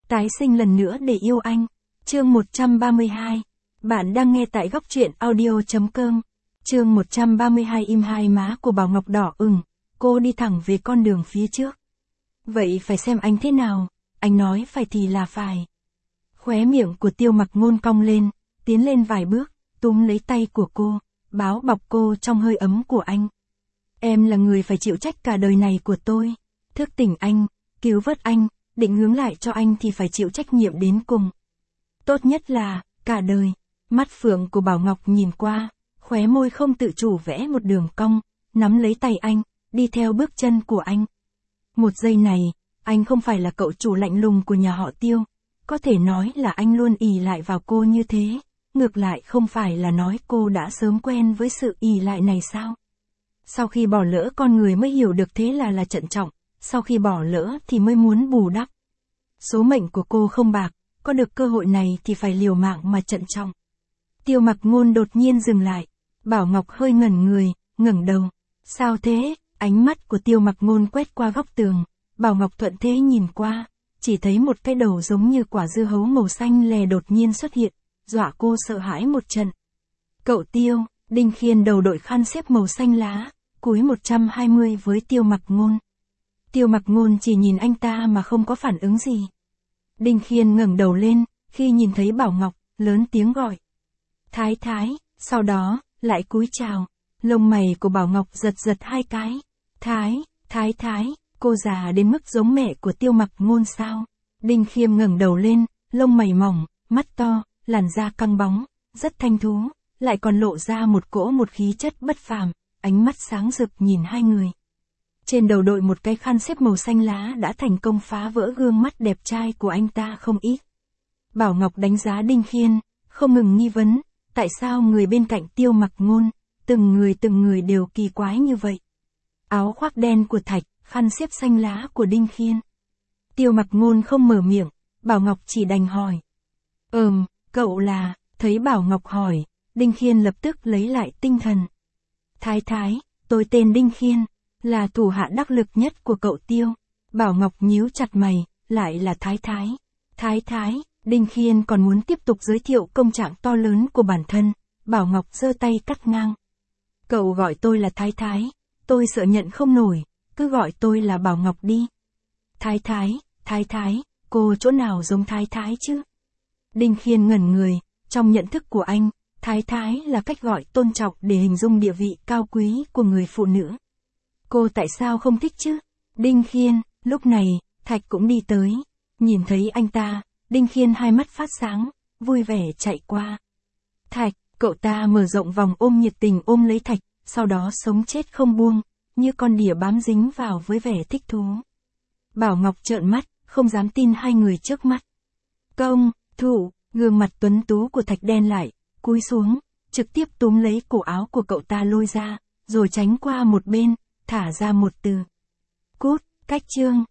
Tái sinh lần nữa để yêu anh. Chương 132. Bạn đang nghe tại góc truyện audio.com. Chương 132. Im hai má của Bảo Ngọc đỏ ửng, cô đi thẳng về con đường phía trước. Vậy phải xem anh thế nào, anh nói phải thì là phải. Khóe miệng của Tiêu Mặc Ngôn cong lên, tiến lên vài bước, túm lấy tay của cô, báo bọc cô trong hơi ấm của anh. Em là người phải chịu trách cả đời này của tôi. Thức tỉnh anh, cứu vớt anh, định hướng lại cho anh thì phải chịu trách nhiệm đến cùng. Tốt nhất là, cả đời. Mắt phượng của Bảo Ngọc nhìn qua, khóe môi không tự chủ vẽ một đường cong, nắm lấy tay anh, đi theo bước chân của anh. Một giây này, anh không phải là cậu chủ lạnh lùng của nhà họ Tiêu. Có thể nói là anh luôn ỷ lại vào cô như thế. Ngược lại không phải là nói cô đã sớm quen với sự ỷ lại này sao? Sau khi bỏ lỡ con người mới hiểu được thế là trân trọng, sau khi bỏ lỡ thì mới muốn bù đắp. Số mệnh của cô không bạc, có được cơ hội này thì phải liều mạng mà trân trọng. Tiêu Mặc Ngôn đột nhiên dừng lại, Bảo Ngọc hơi ngẩn người, ngẩng đầu. Sao thế? Ánh mắt của Tiêu Mặc Ngôn quét qua góc tường, Bảo Ngọc thuận thế nhìn qua, chỉ thấy một cái đầu giống như quả dưa hấu màu xanh lè đột nhiên xuất hiện, dọa cô sợ hãi một trận. Cậu Tiêu, Đinh Khiên đầu đội khăn xếp màu xanh lá, cúi 120 với Tiêu Mặc Ngôn. Tiêu Mặc Ngôn chỉ nhìn anh ta mà không có phản ứng gì. Đinh Khiên ngẩng đầu lên, khi nhìn thấy Bảo Ngọc, lớn tiếng gọi. Thái thái, sau đó, lại cúi chào. Lông mày của Bảo Ngọc giật giật hai cái. Thái, cô già đến mức giống mẹ của Tiêu Mặc Ngôn sao? Đinh Khiêm ngẩng đầu lên, lông mày mỏng, mắt to, làn da căng bóng, rất thanh thú, lại còn lộ ra một khí chất bất phàm, ánh mắt sáng rực nhìn hai người. Trên đầu đội một cái khăn xếp màu xanh lá đã thành công phá vỡ gương mắt đẹp trai của anh ta không ít. Bảo Ngọc đánh giá Đinh Khiên, không ngừng nghi vấn, tại sao người bên cạnh Tiêu Mặc Ngôn, từng người đều kỳ quái như vậy. Áo khoác đen của Thạch, khăn xếp xanh lá của Đinh Khiên. Tiêu Mặc Ngôn không mở miệng, Bảo Ngọc chỉ đành hỏi. Cậu là, thấy Bảo Ngọc hỏi, Đinh Khiên lập tức lấy lại tinh thần. Thái, tôi tên Đinh Khiên, là thủ hạ đắc lực nhất của cậu Tiêu. Bảo Ngọc nhíu chặt mày, lại là Thái, Đinh Khiên còn muốn tiếp tục giới thiệu công trạng to lớn của bản thân, Bảo Ngọc giơ tay cắt ngang. Cậu gọi tôi là Thái, tôi sợ nhận không nổi, cứ gọi tôi là Bảo Ngọc đi. Thái, cô chỗ nào giống Thái chứ? Đinh Khiên ngẩn người, trong nhận thức của anh, Thái là cách gọi tôn trọng để hình dung địa vị cao quý của người phụ nữ. Cô tại sao không thích chứ? Đinh Khiên, lúc này, Thạch cũng đi tới. Nhìn thấy anh ta, Đinh Khiên hai mắt phát sáng, vui vẻ chạy qua. Thạch, cậu ta mở rộng vòng ôm nhiệt tình ôm lấy Thạch, sau đó sống chết không buông, như con đỉa bám dính vào với vẻ thích thú. Bảo Ngọc trợn mắt, không dám tin hai người trước mắt. Công, thủ, gương mặt tuấn tú của Thạch đen lại, cúi xuống, trực tiếp túm lấy cổ áo của cậu ta lôi ra, rồi tránh qua một bên, thả ra một từ. Cút, cách chương.